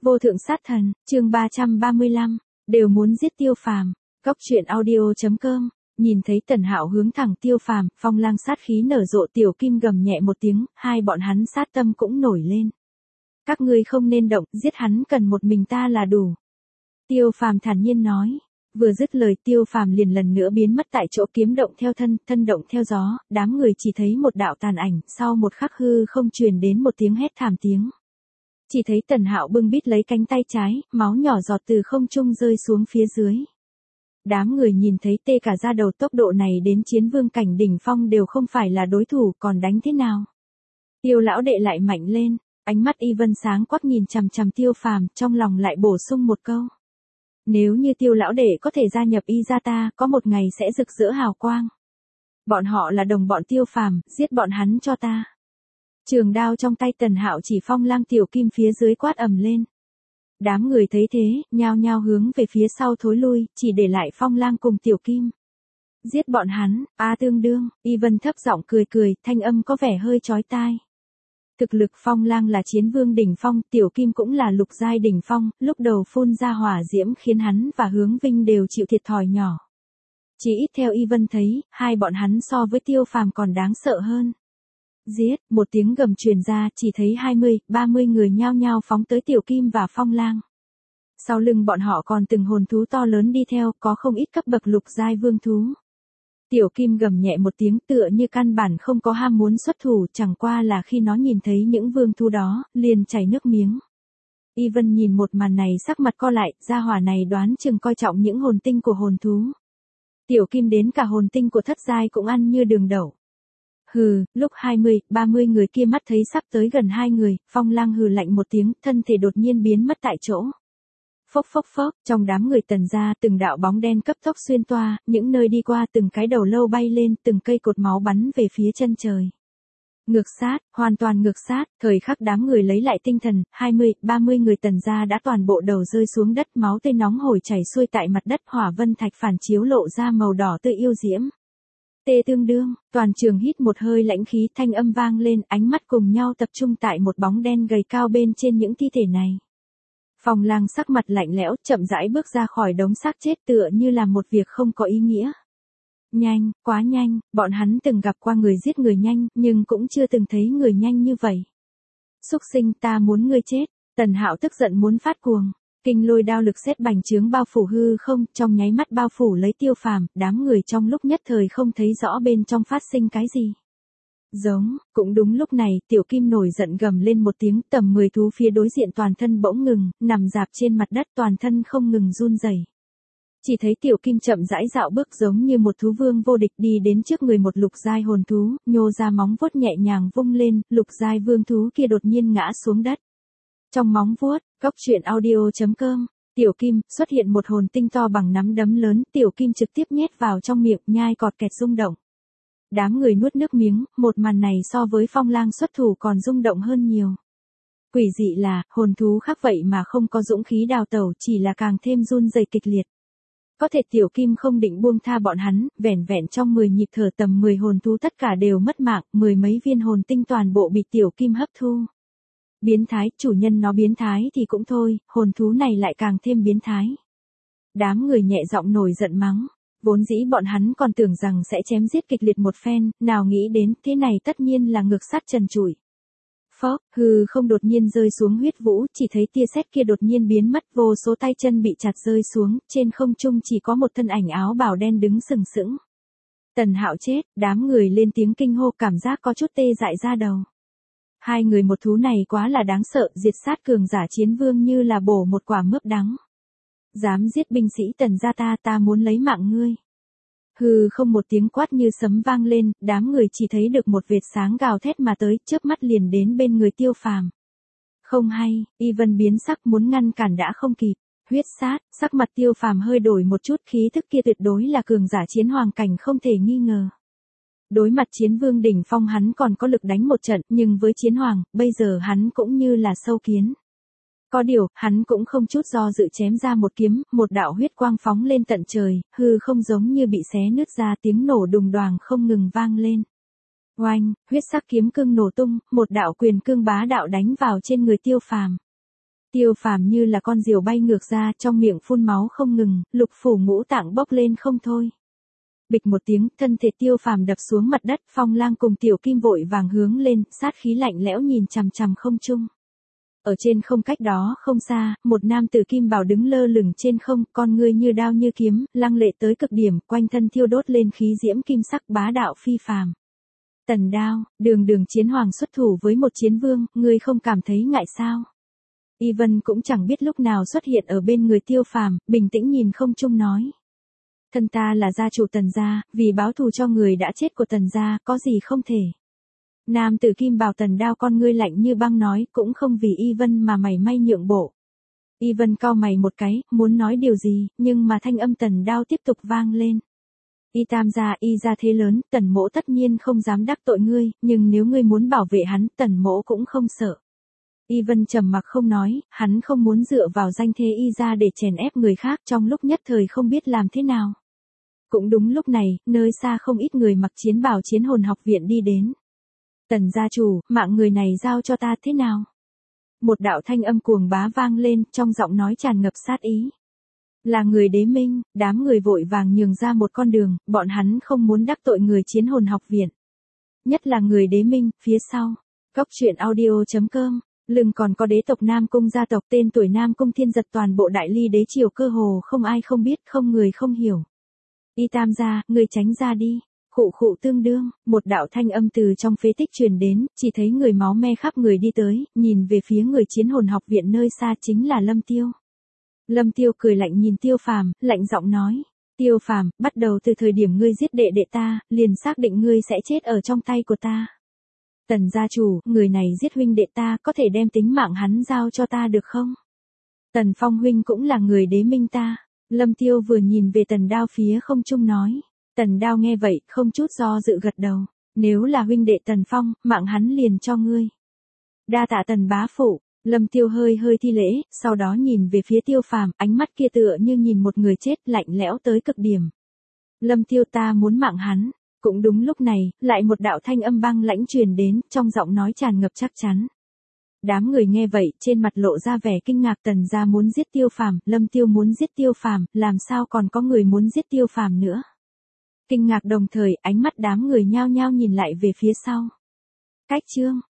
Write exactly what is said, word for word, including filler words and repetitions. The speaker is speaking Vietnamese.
Vô thượng sát thần, chương ba trăm ba mươi lăm, đều muốn giết Tiêu Phàm. Góc truyện audio chấm com. Nhìn thấy Tần Hạo hướng thẳng Tiêu Phàm, Phong Lang sát khí nở rộ, Tiểu Kim gầm nhẹ một tiếng, hai bọn hắn sát tâm cũng nổi lên. Các ngươi không nên động, giết hắn cần một mình ta là đủ. Tiêu Phàm thản nhiên nói. Vừa dứt lời, Tiêu Phàm liền lần nữa biến mất tại chỗ, kiếm động theo thân, thân động theo gió, đám người chỉ thấy một đạo tàn ảnh, sau một khắc hư không truyền đến một tiếng hét thảm tiếng. Chỉ thấy Tần Hạo bưng bít lấy cánh tay trái, máu nhỏ giọt từ không trung rơi xuống phía dưới. Đám người nhìn thấy tê cả da đầu, tốc độ này đến chiến vương cảnh đỉnh phong đều không phải là đối thủ, còn đánh thế nào? Tiêu lão đệ lại mạnh lên, ánh mắt Y Vân sáng quắc nhìn chằm chằm Tiêu Phàm, trong lòng lại bổ sung một câu. Nếu như Tiêu lão đệ có thể gia nhập Y gia ta, có một ngày sẽ rực rỡ hào quang. Bọn họ là đồng bọn Tiêu Phàm, giết bọn hắn cho ta. Trường đao trong tay Tần Hạo chỉ Phong Lang Tiểu Kim phía dưới quát ầm lên. Đám người thấy thế, nhao nhao hướng về phía sau thối lui, chỉ để lại Phong Lang cùng Tiểu Kim. Giết bọn hắn, a tương đương, Y Vân thấp giọng cười cười, thanh âm có vẻ hơi chói tai. Thực lực Phong Lang là chiến vương đỉnh phong, Tiểu Kim cũng là lục giai đỉnh phong, lúc đầu phun ra hỏa diễm khiến hắn và Hướng Vinh đều chịu thiệt thòi nhỏ. Chỉ ít theo Y Vân thấy, hai bọn hắn so với Tiêu Phàm còn đáng sợ hơn. Giết, một tiếng gầm truyền ra, chỉ thấy hai mươi, ba mươi người nhao nhao phóng tới Tiểu Kim và Phong Lang. Sau lưng bọn họ còn từng hồn thú to lớn đi theo, có không ít cấp bậc lục giai vương thú. Tiểu Kim gầm nhẹ một tiếng, tựa như căn bản không có ham muốn xuất thủ, chẳng qua là khi nó nhìn thấy những vương thú đó, liền chảy nước miếng. Y Vân nhìn một màn này sắc mặt co lại, gia hỏa này đoán chừng coi trọng những hồn tinh của hồn thú. Tiểu Kim đến cả hồn tinh của thất giai cũng ăn như đường đậu. Hừ, lúc hai mươi, ba mươi người kia mắt thấy sắp tới gần hai người, Phong Lang hừ lạnh một tiếng, thân thể đột nhiên biến mất tại chỗ. Phốc phốc phốc, trong đám người Tần gia, từng đạo bóng đen cấp tốc xuyên toa, những nơi đi qua từng cái đầu lâu bay lên, từng cây cột máu bắn về phía chân trời. Ngược sát, hoàn toàn ngược sát, thời khắc đám người lấy lại tinh thần, hai mươi, ba mươi người Tần gia đã toàn bộ đầu rơi xuống đất, máu tươi nóng hổi chảy xuôi tại mặt đất, hỏa vân thạch phản chiếu lộ ra màu đỏ tươi yêu diễm. Tê tương đương, toàn trường hít một hơi lãnh khí, thanh âm vang lên, ánh mắt cùng nhau tập trung tại một bóng đen gầy cao bên trên những thi thể này. Phong Lang sắc mặt lạnh lẽo, chậm rãi bước ra khỏi đống xác chết, tựa như là một việc không có ý nghĩa. Nhanh, quá nhanh, bọn hắn từng gặp qua người giết người nhanh, nhưng cũng chưa từng thấy người nhanh như vậy. Súc sinh, ta muốn ngươi chết. Tần Hạo tức giận muốn phát cuồng. Kinh lôi đao lực sét bành trướng bao phủ hư không, trong nháy mắt bao phủ lấy Tiêu Phàm, đám người trong lúc nhất thời không thấy rõ bên trong phát sinh cái gì. Giống, cũng đúng lúc này, Tiểu Kim nổi giận gầm lên một tiếng, tầm mười thú phía đối diện toàn thân bỗng ngừng, nằm dạp trên mặt đất, toàn thân không ngừng run rẩy. Chỉ thấy Tiểu Kim chậm rãi dạo bước giống như một thú vương vô địch đi đến trước người một lục giai hồn thú, nhô ra móng vuốt nhẹ nhàng vung lên, lục giai vương thú kia đột nhiên ngã xuống đất. Trong móng vuốt, góc truyện audio chấm com, Tiểu Kim xuất hiện một hồn tinh to bằng nắm đấm lớn, Tiểu Kim trực tiếp nhét vào trong miệng, nhai cọt kẹt rung động. Đám người nuốt nước miếng, một màn này so với Phong Lang xuất thủ còn rung động hơn nhiều. Quỷ dị là, hồn thú khác vậy mà không có dũng khí đào tẩu, chỉ là càng thêm run rẩy kịch liệt. Có thể Tiểu Kim không định buông tha bọn hắn, vẻn vẹn trong mười nhịp thở tầm mười hồn thú tất cả đều mất mạng, mười mấy viên hồn tinh toàn bộ bị Tiểu Kim hấp thu. Biến thái, chủ nhân nó biến thái thì cũng thôi, hồn thú này lại càng thêm biến thái. Đám người nhẹ giọng nổi giận mắng. Vốn dĩ bọn hắn còn tưởng rằng sẽ chém giết kịch liệt một phen, nào nghĩ đến, thế này tất nhiên là ngược sát trần trụi. Phốc, hừ không đột nhiên rơi xuống huyết vũ, chỉ thấy tia sét kia đột nhiên biến mất, vô số tay chân bị chặt rơi xuống, trên không trung chỉ có một thân ảnh áo bào đen đứng sừng sững. Tần Hạo chết, đám người lên tiếng kinh hô, cảm giác có chút tê dại da đầu. Hai người một thú này quá là đáng sợ, diệt sát cường giả chiến vương như là bổ một quả mướp đắng. Dám giết binh sĩ Tần gia ta, ta muốn lấy mạng ngươi. Hừ không một tiếng quát như sấm vang lên, đám người chỉ thấy được một vệt sáng gào thét mà tới, chớp mắt liền đến bên người Tiêu Phàm. Không hay, Y Vân biến sắc muốn ngăn cản đã không kịp. Huyết sát, sắc mặt Tiêu Phàm hơi đổi một chút, khí thức kia tuyệt đối là cường giả chiến hoàng cảnh không thể nghi ngờ. Đối mặt chiến vương đỉnh phong hắn còn có lực đánh một trận, nhưng với chiến hoàng, bây giờ hắn cũng như là sâu kiến. Có điều, hắn cũng không chút do dự chém ra một kiếm, một đạo huyết quang phóng lên tận trời, hư không giống như bị xé nứt ra, tiếng nổ đùng đoàng không ngừng vang lên. Oanh, huyết sắc kiếm cương nổ tung, một đạo quyền cương bá đạo đánh vào trên người Tiêu Phàm. Tiêu Phàm như là con diều bay ngược ra, trong miệng phun máu không ngừng, lục phủ ngũ tạng bốc lên không thôi. Bịch một tiếng, thân thể Tiêu Phàm đập xuống mặt đất, Phong Lang cùng Tiểu Kim vội vàng hướng lên, sát khí lạnh lẽo nhìn chằm chằm không trung. Ở trên không cách đó không xa, một nam tử kim bào đứng lơ lửng trên không, con ngươi như đao như kiếm, lăng lệ tới cực điểm, quanh thân thiêu đốt lên khí diễm kim sắc bá đạo phi phàm. Tần Đao, đường đường chiến hoàng xuất thủ với một chiến vương, ngươi không cảm thấy ngại sao? Y Vân cũng chẳng biết lúc nào xuất hiện ở bên người Tiêu Phàm, bình tĩnh nhìn không trung nói. Thân ta là gia chủ Tần gia, vì báo thù cho người đã chết của Tần gia, có gì không thể. Nam tử kim bào Tần Đao con ngươi lạnh như băng nói, cũng không vì Y Vân mà mày may nhượng bộ. Y Vân cau mày một cái, muốn nói điều gì, nhưng mà thanh âm Tần Đao tiếp tục vang lên. Y Tam gia, Y gia thế lớn, Tần mỗ tất nhiên không dám đắc tội ngươi, nhưng nếu ngươi muốn bảo vệ hắn, Tần mỗ cũng không sợ. Y Vân trầm mặc không nói, hắn không muốn dựa vào danh thế Y gia để chèn ép người khác, trong lúc nhất thời không biết làm thế nào. Cũng đúng lúc này, nơi xa không ít người mặc chiến bào Chiến Hồn học viện đi đến. Tần gia chủ, mạng người này giao cho ta thế nào? Một đạo thanh âm cuồng bá vang lên, trong giọng nói tràn ngập sát ý. Là người Đế Minh, đám người vội vàng nhường ra một con đường, bọn hắn không muốn đắc tội người Chiến Hồn học viện. Nhất là người Đế Minh, phía sau. Cốc truyện audio chấm com, lưng còn có đế tộc Nam Cung gia tộc, tên tuổi Nam Cung Thiên Giật, toàn bộ đại ly đế triều cơ hồ không ai không biết, không người không hiểu. Y Tam gia, người tránh ra đi. Khụ khụ tương đương, một đạo thanh âm từ trong phế tích truyền đến, chỉ thấy người máu me khắp người đi tới, nhìn về phía người Chiến Hồn học viện nơi xa chính là Lâm Tiêu. Lâm Tiêu cười lạnh nhìn Tiêu Phàm, lạnh giọng nói, Tiêu Phàm, bắt đầu từ thời điểm ngươi giết đệ đệ ta, liền xác định ngươi sẽ chết ở trong tay của ta. Tần gia chủ, người này giết huynh đệ ta, có thể đem tính mạng hắn giao cho ta được không? Tần Phong huynh cũng là người Đế Minh ta. Lâm Tiêu vừa nhìn về Tần Đao phía không trung nói. Tần Đao nghe vậy, không chút do dự gật đầu. Nếu là huynh đệ Tần Phong, mạng hắn liền cho ngươi. Đa tạ Tần bá phụ. Lâm Tiêu hơi hơi thi lễ, sau đó nhìn về phía Tiêu Phàm, ánh mắt kia tựa như nhìn một người chết, lạnh lẽo tới cực điểm. Lâm Tiêu, ta muốn mạng hắn. Cũng đúng lúc này, lại một đạo thanh âm băng lãnh truyền đến, trong giọng nói tràn ngập chắc chắn. Đám người nghe vậy, trên mặt lộ ra vẻ kinh ngạc. Tần gia muốn giết Tiêu Phàm, Lâm Tiêu muốn giết Tiêu Phàm, làm sao còn có người muốn giết Tiêu Phàm nữa? Kinh ngạc đồng thời, ánh mắt đám người nhao nhao nhìn lại về phía sau. Cách chương